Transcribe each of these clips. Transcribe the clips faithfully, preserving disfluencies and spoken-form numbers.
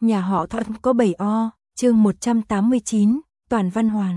Nhà họ Thoại có bảy o, chương một trăm tám mươi chín, Toàn Văn Hoàn.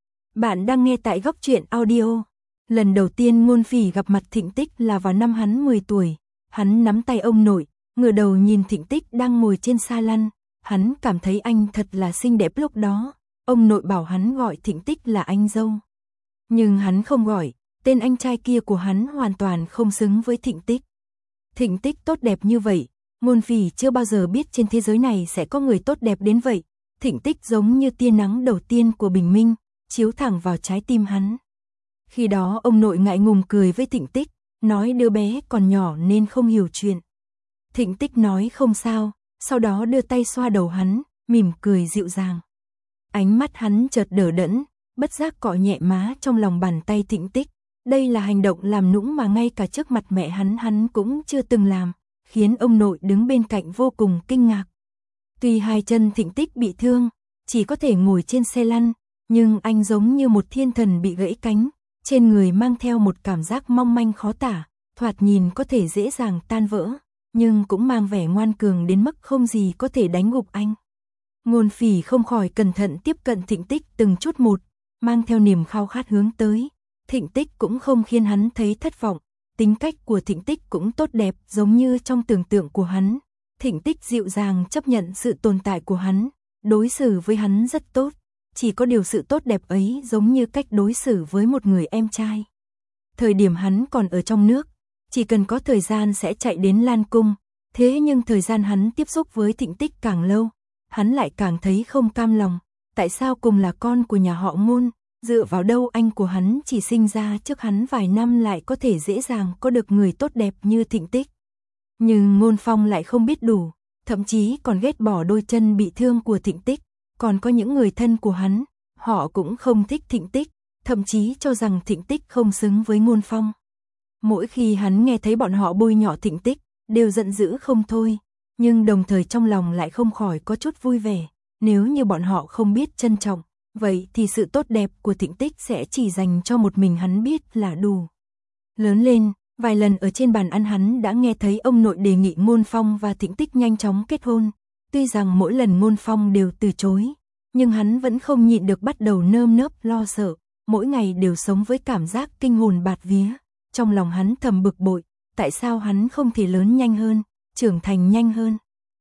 Bạn đang nghe tại Góc Truyện Audio. Lần đầu tiên Ngôn Phỉ gặp mặt Thịnh Tích là vào năm hắn mười tuổi. Hắn nắm tay ông nội, ngửa đầu nhìn Thịnh Tích đang ngồi trên sa lăn. Hắn cảm thấy anh thật là xinh đẹp lúc đó. Ông nội bảo hắn gọi Thịnh Tích là anh dâu. Nhưng hắn không gọi, tên anh trai kia của hắn hoàn toàn không xứng với Thịnh Tích. Thịnh Tích tốt đẹp như vậy, Ngôn Phỉ chưa bao giờ biết trên thế giới này sẽ có người tốt đẹp đến vậy. Thịnh Tích giống như tia nắng đầu tiên của bình minh, chiếu thẳng vào trái tim hắn. Khi đó ông nội ngại ngùng cười với Thịnh Tích, nói đứa bé còn nhỏ nên không hiểu chuyện. Thịnh Tích nói không sao, sau đó đưa tay xoa đầu hắn, mỉm cười dịu dàng. Ánh mắt hắn chợt đờ đẫn, bất giác cọ nhẹ má trong lòng bàn tay Thịnh Tích. Đây là hành động làm nũng mà ngay cả trước mặt mẹ hắn hắn cũng chưa từng làm, khiến ông nội đứng bên cạnh vô cùng kinh ngạc. Tuy hai chân Thịnh Tích bị thương, chỉ có thể ngồi trên xe lăn, nhưng anh giống như một thiên thần bị gãy cánh, trên người mang theo một cảm giác mong manh khó tả, thoạt nhìn có thể dễ dàng tan vỡ, nhưng cũng mang vẻ ngoan cường đến mức không gì có thể đánh gục anh. Ngôn Phỉ không khỏi cẩn thận tiếp cận Thịnh Tích từng chút một, mang theo niềm khao khát hướng tới. Thịnh Tích cũng không khiến hắn thấy thất vọng, tính cách của Thịnh Tích cũng tốt đẹp giống như trong tưởng tượng của hắn. Thịnh Tích dịu dàng chấp nhận sự tồn tại của hắn, đối xử với hắn rất tốt, chỉ có điều sự tốt đẹp ấy giống như cách đối xử với một người em trai. Thời điểm hắn còn ở trong nước, chỉ cần có thời gian sẽ chạy đến Lan Cung, thế nhưng thời gian hắn tiếp xúc với Thịnh Tích càng lâu, hắn lại càng thấy không cam lòng, tại sao cùng là con của nhà họ Ngôn, dựa vào đâu anh của hắn chỉ sinh ra trước hắn vài năm lại có thể dễ dàng có được người tốt đẹp như Thịnh Tích. Nhưng Ngôn Phong lại không biết đủ, thậm chí còn ghét bỏ đôi chân bị thương của Thịnh Tích, còn có những người thân của hắn, họ cũng không thích Thịnh Tích, thậm chí cho rằng Thịnh Tích không xứng với Ngôn Phong. Mỗi khi hắn nghe thấy bọn họ bôi nhọ Thịnh Tích, đều giận dữ không thôi, nhưng đồng thời trong lòng lại không khỏi có chút vui vẻ, nếu như bọn họ không biết trân trọng, vậy thì sự tốt đẹp của Thịnh Tích sẽ chỉ dành cho một mình hắn biết là đủ. Lớn lên, vài lần ở trên bàn ăn hắn đã nghe thấy ông nội đề nghị Ngôn Phong và Thịnh Tích nhanh chóng kết hôn. Tuy rằng mỗi lần Ngôn Phong đều từ chối, nhưng hắn vẫn không nhịn được bắt đầu nơm nớp lo sợ, mỗi ngày đều sống với cảm giác kinh hồn bạt vía. Trong lòng hắn thầm bực bội, tại sao hắn không thể lớn nhanh hơn, trưởng thành nhanh hơn.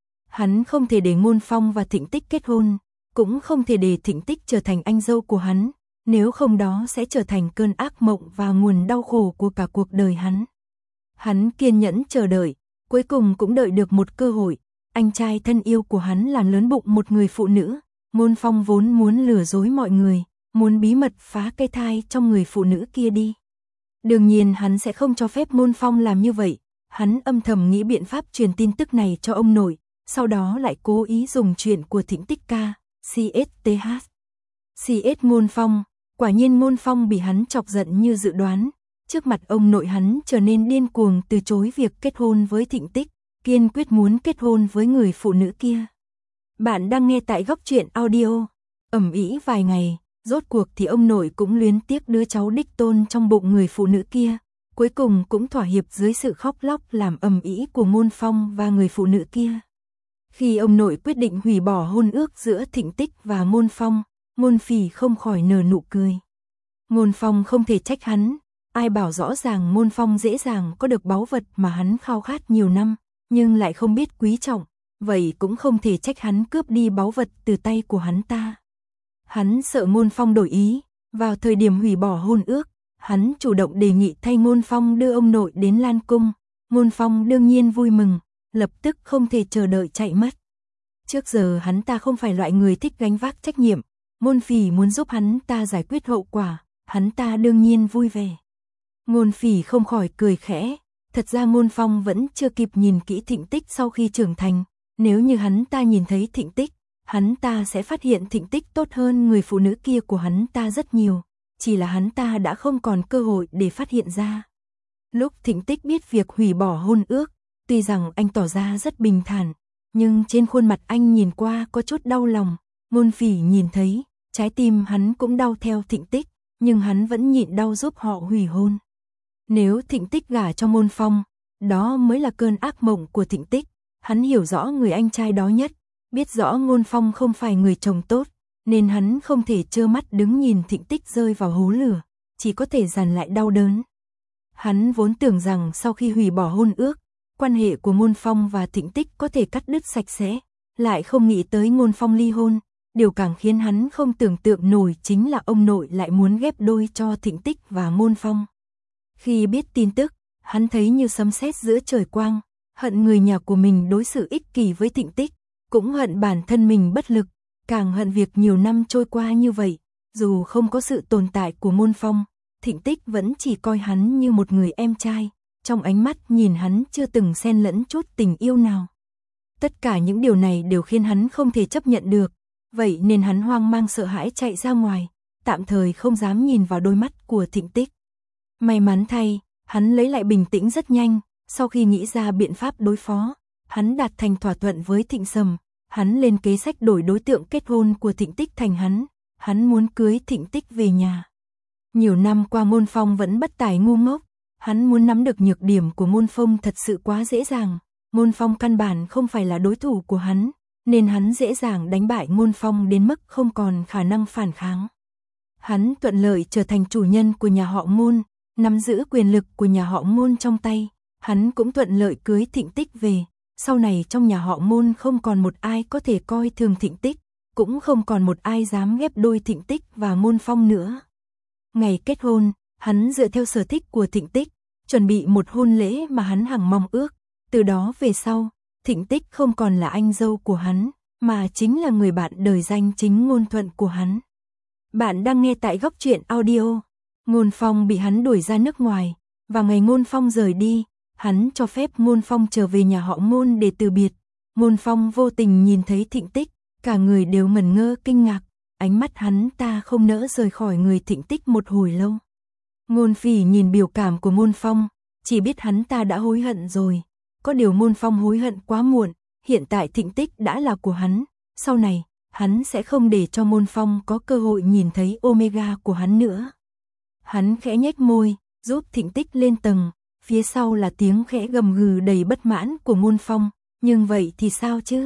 Hắn không thể để Ngôn Phong và Thịnh Tích kết hôn, cũng không thể để Thịnh Tích trở thành anh dâu của hắn, nếu không đó sẽ trở thành cơn ác mộng và nguồn đau khổ của cả cuộc đời hắn. Hắn kiên nhẫn chờ đợi, cuối cùng cũng đợi được một cơ hội, anh trai thân yêu của hắn làm lớn bụng một người phụ nữ. Ngôn Phong vốn muốn lừa dối mọi người, muốn bí mật phá cây thai trong người phụ nữ kia đi. Đương nhiên hắn sẽ không cho phép Ngôn Phong làm như vậy, hắn âm thầm nghĩ biện pháp truyền tin tức này cho ông nội, sau đó lại cố ý dùng chuyện của Thịnh Tích ca, xê ét tê hát. xê ét Ngôn Phong, quả nhiên Ngôn Phong bị hắn chọc giận như dự đoán, trước mặt ông nội hắn trở nên điên cuồng từ chối việc kết hôn với Thịnh Tích, kiên quyết muốn kết hôn với người phụ nữ kia. Bạn đang nghe tại Góc Truyện Audio. Ầm ĩ vài ngày, rốt cuộc thì ông nội cũng luyến tiếc đứa cháu đích tôn trong bụng người phụ nữ kia, cuối cùng cũng thỏa hiệp dưới sự khóc lóc làm ầm ĩ của Ngôn Phong và người phụ nữ kia. Khi ông nội quyết định hủy bỏ hôn ước giữa Thịnh Tích và Ngôn Phong, Ngôn Phỉ không khỏi nở nụ cười. Ngôn Phong không thể trách hắn, ai bảo rõ ràng Ngôn Phong dễ dàng có được báu vật mà hắn khao khát nhiều năm, nhưng lại không biết quý trọng, vậy cũng không thể trách hắn cướp đi báu vật từ tay của hắn ta. Hắn sợ Ngôn Phong đổi ý, vào thời điểm hủy bỏ hôn ước, hắn chủ động đề nghị thay Ngôn Phong đưa ông nội đến Lan Cung. Ngôn Phong đương nhiên vui mừng, lập tức không thể chờ đợi chạy mất. Trước giờ hắn ta không phải loại người thích gánh vác trách nhiệm, Ngôn Phỉ muốn giúp hắn ta giải quyết hậu quả, hắn ta đương nhiên vui vẻ. Ngôn Phỉ không khỏi cười khẽ, thật ra Ngôn Phong vẫn chưa kịp nhìn kỹ Thịnh Tích sau khi trưởng thành, nếu như hắn ta nhìn thấy Thịnh Tích, hắn ta sẽ phát hiện Thịnh Tích tốt hơn người phụ nữ kia của hắn ta rất nhiều, chỉ là hắn ta đã không còn cơ hội để phát hiện ra. Lúc Thịnh Tích biết việc hủy bỏ hôn ước, tuy rằng anh tỏ ra rất bình thản, nhưng trên khuôn mặt anh nhìn qua có chút đau lòng. Ngôn Phỉ nhìn thấy, trái tim hắn cũng đau theo Thịnh Tích, nhưng hắn vẫn nhịn đau giúp họ hủy hôn. Nếu Thịnh Tích gả cho Ngôn Phong, đó mới là cơn ác mộng của Thịnh Tích, hắn hiểu rõ người anh trai đó nhất, Biết rõ Ngôn Phong không phải người chồng tốt, nên hắn không thể trơ mắt đứng nhìn Thịnh Tích rơi vào hố lửa, chỉ có thể dằn lại đau đớn. Hắn vốn tưởng rằng sau khi hủy bỏ hôn ước, quan hệ của Ngôn Phong và Thịnh Tích có thể cắt đứt sạch sẽ, lại không nghĩ tới Ngôn Phong ly hôn. Điều càng khiến hắn không tưởng tượng nổi chính là ông nội lại muốn ghép đôi cho Thịnh Tích và Ngôn Phong. Khi biết tin tức, hắn thấy như sấm sét giữa trời quang, hận người nhà của mình đối xử ích kỷ với Thịnh Tích, cũng hận bản thân mình bất lực, càng hận việc nhiều năm trôi qua như vậy, dù không có sự tồn tại của Ngôn Phong, Thịnh Tích vẫn chỉ coi hắn như một người em trai, trong ánh mắt nhìn hắn chưa từng xen lẫn chút tình yêu nào. Tất cả những điều này đều khiến hắn không thể chấp nhận được, vậy nên hắn hoang mang sợ hãi chạy ra ngoài, tạm thời không dám nhìn vào đôi mắt của Thịnh Tích. May mắn thay, hắn lấy lại bình tĩnh rất nhanh, sau khi nghĩ ra biện pháp đối phó, hắn đạt thành thỏa thuận với Thịnh Sầm, hắn lên kế sách đổi đối tượng kết hôn của Thịnh Tích thành hắn, hắn muốn cưới Thịnh Tích về nhà. Nhiều năm qua Ngôn Phong vẫn bất tài ngu ngốc, hắn muốn nắm được nhược điểm của Ngôn Phong thật sự quá dễ dàng, Ngôn Phong căn bản không phải là đối thủ của hắn, nên hắn dễ dàng đánh bại Ngôn Phong đến mức không còn khả năng phản kháng. Hắn thuận lợi trở thành chủ nhân của nhà họ Ngôn, nắm giữ quyền lực của nhà họ Ngôn trong tay, hắn cũng thuận lợi cưới Thịnh Tích về, sau này trong nhà họ Ngôn không còn một ai có thể coi thường Thịnh Tích, cũng không còn một ai dám ghép đôi Thịnh Tích và Ngôn Phong nữa. Ngày kết hôn, hắn dựa theo sở thích của Thịnh Tích, chuẩn bị một hôn lễ mà hắn hằng mong ước, từ đó về sau, Thịnh Tích không còn là anh dâu của hắn, mà chính là người bạn đời danh chính ngôn thuận của hắn. Bạn đang nghe tại Góc Truyện Audio. Ngôn Phong bị hắn đuổi ra nước ngoài, và ngày Ngôn Phong rời đi, hắn cho phép Ngôn Phong trở về nhà họ Ngôn để từ biệt. Ngôn Phong vô tình nhìn thấy Thịnh Tích, cả người đều ngẩn ngơ kinh ngạc, ánh mắt hắn ta không nỡ rời khỏi người Thịnh Tích một hồi lâu. Ngôn Phỉ nhìn biểu cảm của Ngôn Phong, chỉ biết hắn ta đã hối hận rồi. Có điều Ngôn Phong hối hận quá muộn, hiện tại Thịnh Tích đã là của hắn, sau này, hắn sẽ không để cho Ngôn Phong có cơ hội nhìn thấy Omega của hắn nữa. Hắn khẽ nhếch môi, giúp Thịnh Tích lên tầng, phía sau là tiếng khẽ gầm gừ đầy bất mãn của Ngôn Phong, nhưng vậy thì sao chứ?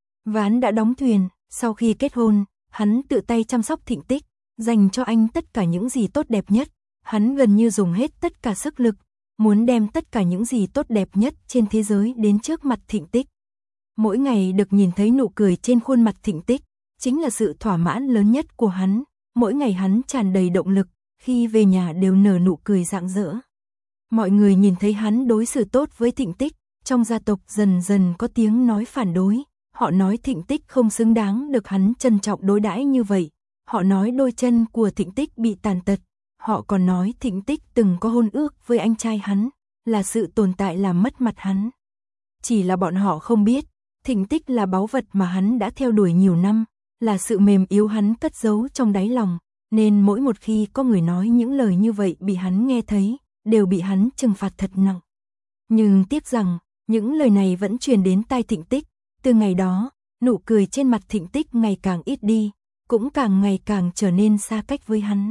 Ván đã đóng thuyền, sau khi kết hôn, hắn tự tay chăm sóc Thịnh Tích, dành cho anh tất cả những gì tốt đẹp nhất, hắn gần như dùng hết tất cả sức lực, muốn đem tất cả những gì tốt đẹp nhất trên thế giới đến trước mặt Thịnh Tích. Mỗi ngày được nhìn thấy nụ cười trên khuôn mặt Thịnh Tích, chính là sự thỏa mãn lớn nhất của hắn, mỗi ngày hắn tràn đầy động lực, khi về nhà đều nở nụ cười rạng rỡ. Mọi người nhìn thấy hắn đối xử tốt với Thịnh Tích, trong gia tộc dần dần có tiếng nói phản đối, họ nói Thịnh Tích không xứng đáng được hắn trân trọng đối đãi như vậy, họ nói đôi chân của Thịnh Tích bị tàn tật, họ còn nói Thịnh Tích từng có hôn ước với anh trai hắn, là sự tồn tại làm mất mặt hắn. Chỉ là bọn họ không biết, Thịnh Tích là báu vật mà hắn đã theo đuổi nhiều năm, là sự mềm yếu hắn cất giấu trong đáy lòng, nên mỗi một khi có người nói những lời như vậy bị hắn nghe thấy, đều bị hắn trừng phạt thật nặng. Nhưng tiếc rằng, những lời này vẫn truyền đến tai Thịnh Tích, từ ngày đó, nụ cười trên mặt Thịnh Tích ngày càng ít đi, cũng càng ngày càng trở nên xa cách với hắn.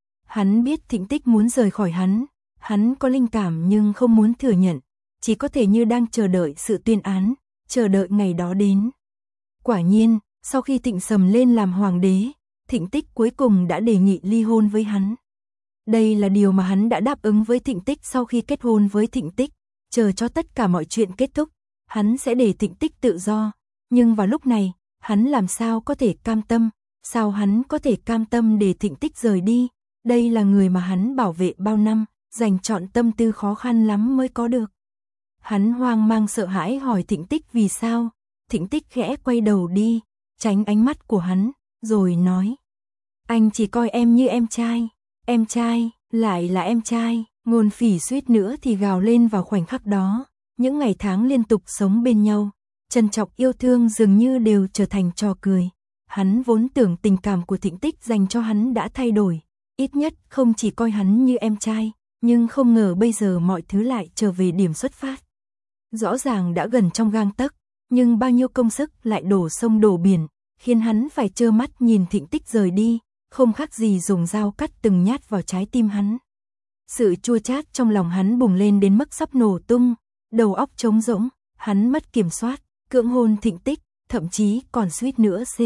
Hắn biết Thịnh Tích muốn rời khỏi hắn, hắn có linh cảm nhưng không muốn thừa nhận, chỉ có thể như đang chờ đợi sự tuyên án, chờ đợi ngày đó đến. Quả nhiên, sau khi Thịnh Sầm lên làm hoàng đế, Thịnh Tích cuối cùng đã đề nghị ly hôn với hắn. Đây là điều mà hắn đã đáp ứng với Thịnh Tích sau khi kết hôn với Thịnh Tích, chờ cho tất cả mọi chuyện kết thúc, hắn sẽ để Thịnh Tích tự do, nhưng vào lúc này, hắn làm sao có thể cam tâm, sao hắn có thể cam tâm để Thịnh Tích rời đi, đây là người mà hắn bảo vệ bao năm, dành trọn tâm tư khó khăn lắm mới có được. Hắn hoang mang sợ hãi hỏi Thịnh Tích vì sao, Thịnh Tích khẽ quay đầu đi, tránh ánh mắt của hắn, rồi nói: anh chỉ coi em như em trai, em trai, lại là em trai. Ngôn Phỉ suýt nữa thì gào lên vào khoảnh khắc đó, những ngày tháng liên tục sống bên nhau, trân trọng yêu thương dường như đều trở thành trò cười. Hắn vốn tưởng tình cảm của Thịnh Tích dành cho hắn đã thay đổi, ít nhất không chỉ coi hắn như em trai, nhưng không ngờ bây giờ mọi thứ lại trở về điểm xuất phát. Rõ ràng đã gần trong gang tấc, nhưng bao nhiêu công sức lại đổ sông đổ biển, khiến hắn phải trơ mắt nhìn Thịnh Tích rời đi, không khác gì dùng dao cắt từng nhát vào trái tim hắn. Sự chua chát trong lòng hắn bùng lên đến mức sắp nổ tung, đầu óc trống rỗng, hắn mất kiểm soát, cưỡng hôn Thịnh Tích, thậm chí còn suýt nữa C.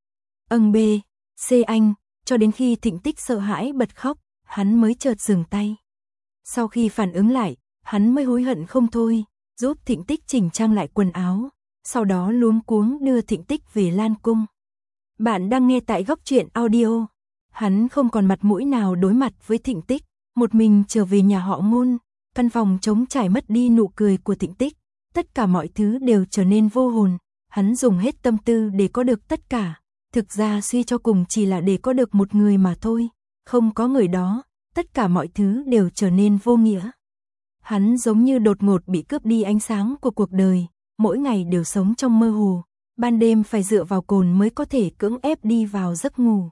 Âng B, C anh, cho đến khi Thịnh Tích sợ hãi bật khóc, hắn mới chợt dừng tay. Sau khi phản ứng lại, hắn mới hối hận không thôi, giúp Thịnh Tích chỉnh trang lại quần áo, sau đó luống cuống đưa Thịnh Tích về Lan Cung. Bạn đang nghe tại Góc Truyện Audio. Hắn không còn mặt mũi nào đối mặt với Thịnh Tích, một mình trở về nhà họ Ngôn, căn phòng trống trải mất đi nụ cười của Thịnh Tích, tất cả mọi thứ đều trở nên vô hồn, hắn dùng hết tâm tư để có được tất cả, thực ra suy cho cùng chỉ là để có được một người mà thôi, không có người đó, tất cả mọi thứ đều trở nên vô nghĩa. Hắn giống như đột ngột bị cướp đi ánh sáng của cuộc đời, mỗi ngày đều sống trong mơ hồ, ban đêm phải dựa vào cồn mới có thể cưỡng ép đi vào giấc ngủ.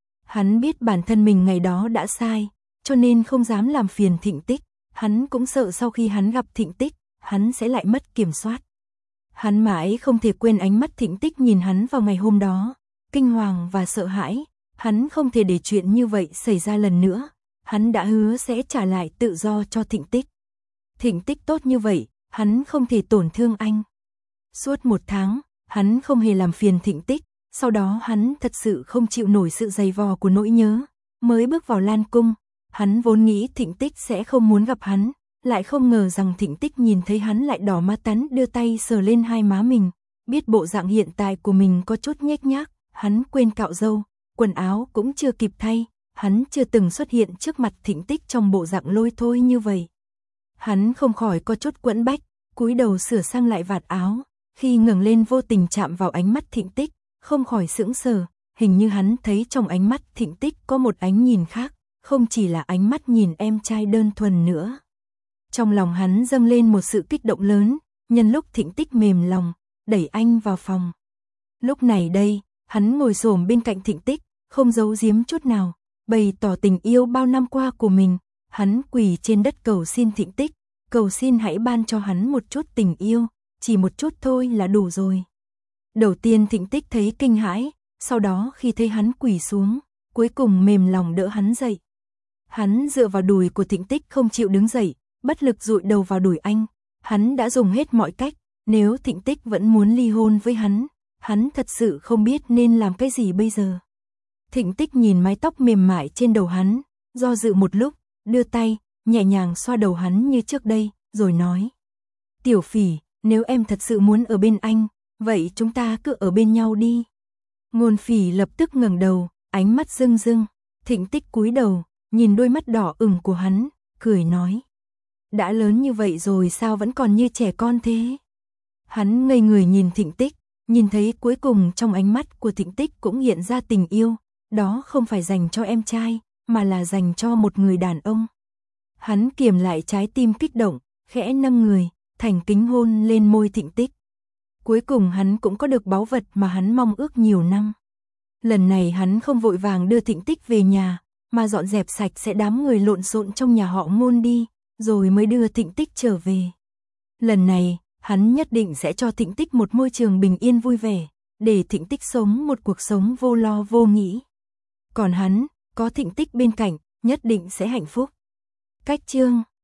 Hắn biết bản thân mình ngày đó đã sai, cho nên không dám làm phiền Thịnh Tích, hắn cũng sợ sau khi hắn gặp Thịnh Tích, hắn sẽ lại mất kiểm soát. Hắn mãi không thể quên ánh mắt Thịnh Tích nhìn hắn vào ngày hôm đó, kinh hoàng và sợ hãi, hắn không thể để chuyện như vậy xảy ra lần nữa, hắn đã hứa sẽ trả lại tự do cho Thịnh Tích. Thịnh Tích tốt như vậy, hắn không thể tổn thương anh. Suốt một tháng, hắn không hề làm phiền Thịnh Tích, sau đó hắn thật sự không chịu nổi sự dày vò của nỗi nhớ, mới bước vào Lan Cung, hắn vốn nghĩ Thịnh Tích sẽ không muốn gặp hắn, lại không ngờ rằng Thịnh Tích nhìn thấy hắn lại đỏ má tắn đưa tay sờ lên hai má mình, biết bộ dạng hiện tại của mình có chút nhếch nhác, hắn quên cạo râu, quần áo cũng chưa kịp thay, hắn chưa từng xuất hiện trước mặt Thịnh Tích trong bộ dạng lôi thôi như vậy. Hắn không khỏi có chút quẫn bách, cúi đầu sửa sang lại vạt áo, khi ngẩng lên vô tình chạm vào ánh mắt Thịnh Tích, không khỏi sững sờ, hình như hắn thấy trong ánh mắt Thịnh Tích có một ánh nhìn khác, không chỉ là ánh mắt nhìn em trai đơn thuần nữa. Trong lòng hắn dâng lên một sự kích động lớn, nhân lúc Thịnh Tích mềm lòng, đẩy anh vào phòng. Lúc này đây, hắn ngồi xổm bên cạnh Thịnh Tích, không giấu giếm chút nào, bày tỏ tình yêu bao năm qua của mình, hắn quỳ trên đất cầu xin Thịnh Tích, cầu xin hãy ban cho hắn một chút tình yêu, chỉ một chút thôi là đủ rồi. Đầu tiên Thịnh Tích thấy kinh hãi, sau đó khi thấy hắn quỳ xuống, cuối cùng mềm lòng đỡ hắn dậy. Hắn dựa vào đùi của Thịnh Tích không chịu đứng dậy, bất lực dụi đầu vào đùi anh, hắn đã dùng hết mọi cách, nếu Thịnh Tích vẫn muốn ly hôn với hắn, hắn thật sự không biết nên làm cái gì bây giờ. Thịnh Tích nhìn mái tóc mềm mại trên đầu hắn, do dự một lúc, đưa tay, nhẹ nhàng xoa đầu hắn như trước đây, rồi nói: "Tiểu Phỉ, nếu em thật sự muốn ở bên anh, vậy chúng ta cứ ở bên nhau đi." Ngôn Phỉ lập tức ngẩng đầu, ánh mắt rưng rưng, Thịnh Tích cúi đầu, nhìn đôi mắt đỏ ửng của hắn, cười nói: "Đã lớn như vậy rồi sao vẫn còn như trẻ con thế?" Hắn ngây người nhìn Thịnh Tích, nhìn thấy cuối cùng trong ánh mắt của Thịnh Tích cũng hiện ra tình yêu, đó không phải dành cho em trai, mà là dành cho một người đàn ông. Hắn kiềm lại trái tim kích động, khẽ nâng người, thành kính hôn lên môi Thịnh Tích. Cuối cùng hắn cũng có được báu vật mà hắn mong ước nhiều năm. Lần này hắn không vội vàng đưa Thịnh Tích về nhà, mà dọn dẹp sạch sẽ đám người lộn xộn trong nhà họ Ngôn đi, rồi mới đưa Thịnh Tích trở về. Lần này, hắn nhất định sẽ cho Thịnh Tích một môi trường bình yên vui vẻ, để Thịnh Tích sống một cuộc sống vô lo vô nghĩ. Còn hắn, có Thịnh Tích bên cạnh, nhất định sẽ hạnh phúc. Cách chương